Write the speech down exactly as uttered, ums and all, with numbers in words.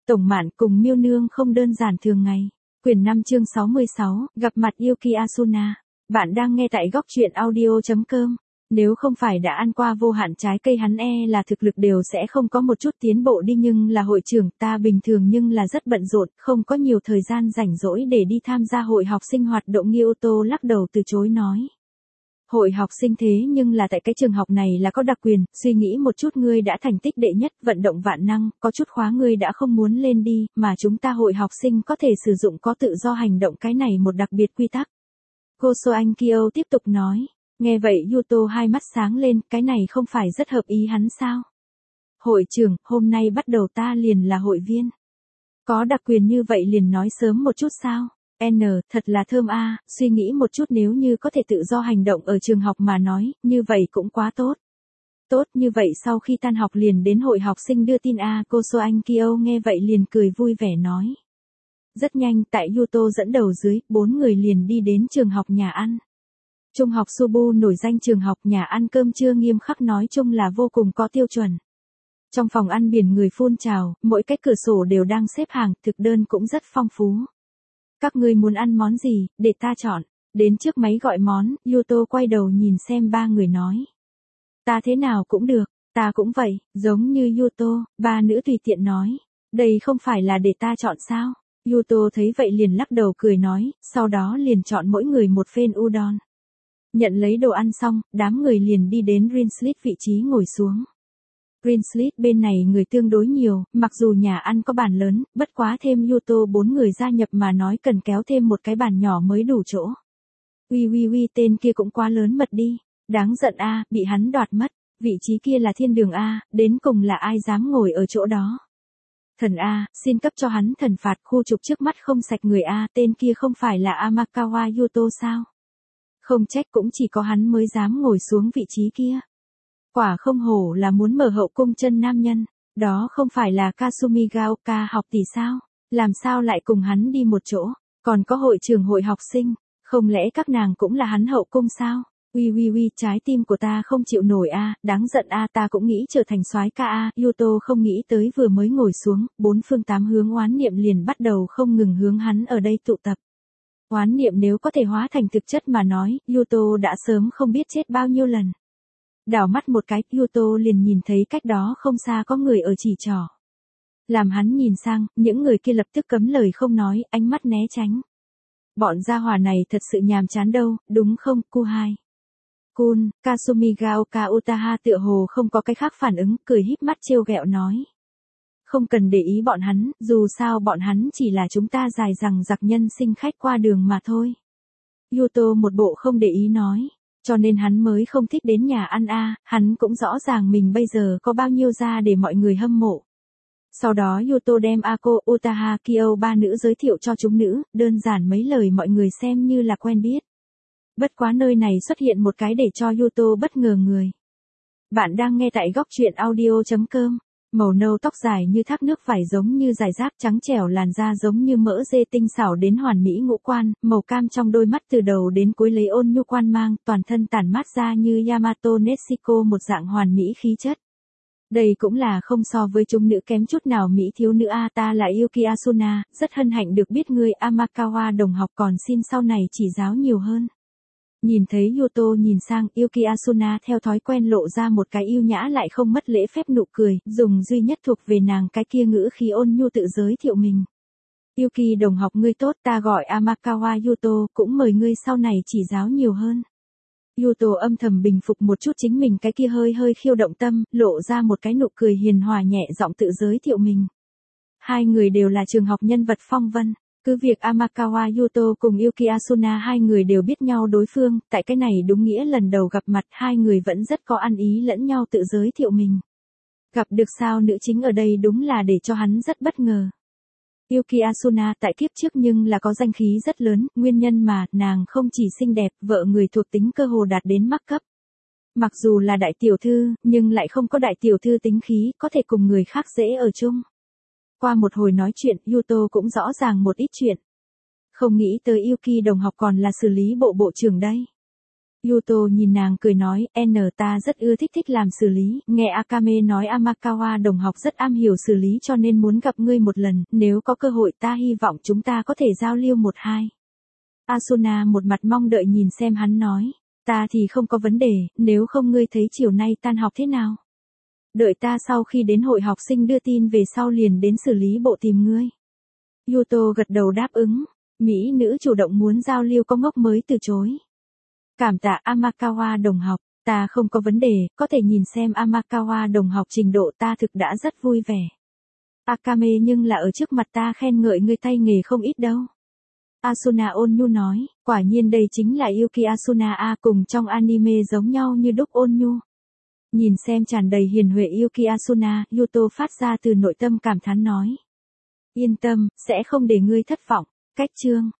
Tổng Mạn cùng Miêu Nương không đơn giản thường ngày. Quyển năm chương sáu mươi sáu, gặp mặt Yuki Asuna. Bạn đang nghe tại góc truyện audio chấm com. Nếu không phải đã ăn qua vô hạn trái cây hắn e là thực lực đều sẽ không có một chút tiến bộ đi, nhưng là hội trưởng ta bình thường nhưng là rất bận rộn, không có nhiều thời gian rảnh rỗi để đi tham gia hội học sinh hoạt động. Kyoto lắc đầu từ chối nói. Hội học sinh thế nhưng là tại cái trường học này là có đặc quyền, suy nghĩ một chút, ngươi đã thành tích đệ nhất, vận động vạn năng, có chút khóa ngươi đã không muốn lên đi, mà chúng ta hội học sinh có thể sử dụng có tự do hành động cái này một đặc biệt quy tắc. Koso Anh Kyo tiếp tục nói. Nghe vậy Yuto hai mắt sáng lên, cái này không phải rất hợp ý hắn sao? Hội trưởng, hôm nay bắt đầu ta liền là hội viên. Có đặc quyền như vậy liền nói sớm một chút sao? N, thật là thơm a, suy nghĩ một chút, nếu như có thể tự do hành động ở trường học mà nói, như vậy cũng quá tốt. Tốt, như vậy sau khi tan học liền đến hội học sinh đưa tin a. Koso Anh Kyo nghe vậy liền cười vui vẻ nói. Rất nhanh, tại Yuto dẫn đầu dưới, bốn người liền đi đến trường học nhà ăn. Trung học Subu nổi danh trường học, nhà ăn cơm trưa nghiêm khắc, nói chung là vô cùng có tiêu chuẩn. Trong phòng ăn biển người phun trào, mỗi cái cửa sổ đều đang xếp hàng, thực đơn cũng rất phong phú. Các ngươi muốn ăn món gì, để ta chọn. Đến trước máy gọi món, Yuto quay đầu nhìn xem ba người nói. Ta thế nào cũng được, ta cũng vậy, giống như Yuto, ba nữ tùy tiện nói. Đây không phải là để ta chọn sao? Yuto thấy vậy liền lắc đầu cười nói, sau đó liền chọn mỗi người một phên udon. Nhận lấy đồ ăn xong, đám người liền đi đến Rinslit vị trí ngồi xuống. Rinslit bên này người tương đối nhiều, mặc dù nhà ăn có bàn lớn, bất quá thêm Yuto bốn người gia nhập mà nói cần kéo thêm một cái bàn nhỏ mới đủ chỗ. Uy uy uy, tên kia cũng quá lớn mật đi, đáng giận a, bị hắn đoạt mất, vị trí kia là thiên đường a, đến cùng là ai dám ngồi ở chỗ đó. Thần a, xin cấp cho hắn thần phạt, khu trục trước mắt không sạch người a, tên kia không phải là Amakawa Yuto sao? Không trách cũng chỉ có hắn mới dám ngồi xuống vị trí kia. Quả không hổ là muốn mở hậu cung chân nam nhân, đó không phải là Kasumi Gaoka học tỷ sao? Làm sao lại cùng hắn đi một chỗ, còn có hội trưởng hội học sinh, không lẽ các nàng cũng là hắn hậu cung sao? Uy uy uy, trái tim của ta không chịu nổi a, đáng giận a, ta cũng nghĩ trở thành soái ca a. Yuto không nghĩ tới vừa mới ngồi xuống, bốn phương tám hướng oán niệm liền bắt đầu không ngừng hướng hắn ở đây tụ tập. Oán niệm nếu có thể hóa thành thực chất mà nói, Yuto đã sớm không biết chết bao nhiêu lần. Đảo mắt một cái, Yuto liền nhìn thấy cách đó không xa có người ở chỉ trỏ. Làm hắn nhìn sang, những người kia lập tức cấm lời không nói, ánh mắt né tránh. Bọn gia hỏa này thật sự nhàm chán đâu, đúng không, Ku hai? Kun, Kasumi Gaoka Utaha tựa hồ không có cái khác phản ứng, cười híp mắt trêu ghẹo nói. Không cần để ý bọn hắn, dù sao bọn hắn chỉ là chúng ta dài rằng giặc nhân sinh khách qua đường mà thôi. Yuto một bộ không để ý nói, cho nên hắn mới không thích đến nhà ăn a, hắn cũng rõ ràng mình bây giờ có bao nhiêu da để mọi người hâm mộ. Sau đó Yuto đem Ako, Utaha, Kyo ba nữ giới thiệu cho chúng nữ, đơn giản mấy lời mọi người xem như là quen biết. Bất quá nơi này xuất hiện một cái để cho Yuto bất ngờ người. Bạn đang nghe tại góc truyện audio chấm com. Màu nâu tóc dài như thác nước, vải giống như dải rác, trắng trẻo làn da giống như mỡ dê, tinh xảo đến hoàn mỹ ngũ quan, màu cam trong đôi mắt từ đầu đến cuối lấy ôn nhu quan mang, toàn thân tản mát ra như Yamato Nezuko một dạng hoàn mỹ khí chất. Đây cũng là không so với chúng nữ kém chút nào mỹ thiếu nữ a, ta là Yuki Asuna, rất hân hạnh được biết ngươi, Amakawa đồng học, còn xin sau này chỉ giáo nhiều hơn. Nhìn thấy Yuto nhìn sang, Yuki Asuna theo thói quen lộ ra một cái yêu nhã lại không mất lễ phép nụ cười, dùng duy nhất thuộc về nàng cái kia ngữ khí ôn nhu tự giới thiệu mình. Yuki đồng học ngươi tốt, ta gọi Amakawa Yuto, cũng mời ngươi sau này chỉ giáo nhiều hơn. Yuto âm thầm bình phục một chút chính mình cái kia hơi hơi khiêu động tâm, lộ ra một cái nụ cười hiền hòa nhẹ giọng tự giới thiệu mình. Hai người đều là trường học nhân vật phong vân. Cứ việc Amakawa Yuto cùng Yuki Asuna hai người đều biết nhau đối phương, tại cái này đúng nghĩa lần đầu gặp mặt hai người vẫn rất có ăn ý lẫn nhau tự giới thiệu mình. Gặp được sao nữ chính ở đây đúng là để cho hắn rất bất ngờ. Yuki Asuna tại kiếp trước nhưng là có danh khí rất lớn, nguyên nhân mà nàng không chỉ xinh đẹp, vợ người thuộc tính cơ hồ đạt đến mắc cấp. Mặc dù là đại tiểu thư, nhưng lại không có đại tiểu thư tính khí, có thể cùng người khác dễ ở chung. Qua một hồi nói chuyện, Yuto cũng rõ ràng một ít chuyện. Không nghĩ tới Yuki đồng học còn là xử lý bộ bộ trưởng đây. Yuto nhìn nàng cười nói, N ta rất ưa thích thích làm xử lý, nghe Akame nói Amakawa đồng học rất am hiểu xử lý cho nên muốn gặp ngươi một lần, nếu có cơ hội ta hy vọng chúng ta có thể giao lưu một hai. Asuna một mặt mong đợi nhìn xem hắn nói, ta thì không có vấn đề, nếu không ngươi thấy chiều nay tan học thế nào? Đợi ta sau khi đến hội học sinh đưa tin về sau liền đến xử lý bộ tìm ngươi. Yuto gật đầu đáp ứng, mỹ nữ chủ động muốn giao lưu có ngốc mới từ chối. Cảm tạ Amakawa đồng học, ta không có vấn đề, có thể nhìn xem Amakawa đồng học trình độ ta thực đã rất vui vẻ. Akame nhưng là ở trước mặt ta khen ngợi ngươi tay nghề không ít đâu. Asuna ôn nhu nói, quả nhiên đây chính là Yuki Asuna a, cùng trong anime giống nhau như đúc ôn nhu. Nhìn xem tràn đầy hiền huệ Yuki Asuna, Yuto phát ra từ nội tâm cảm thán nói. Yên tâm, sẽ không để ngươi thất vọng. Cách chương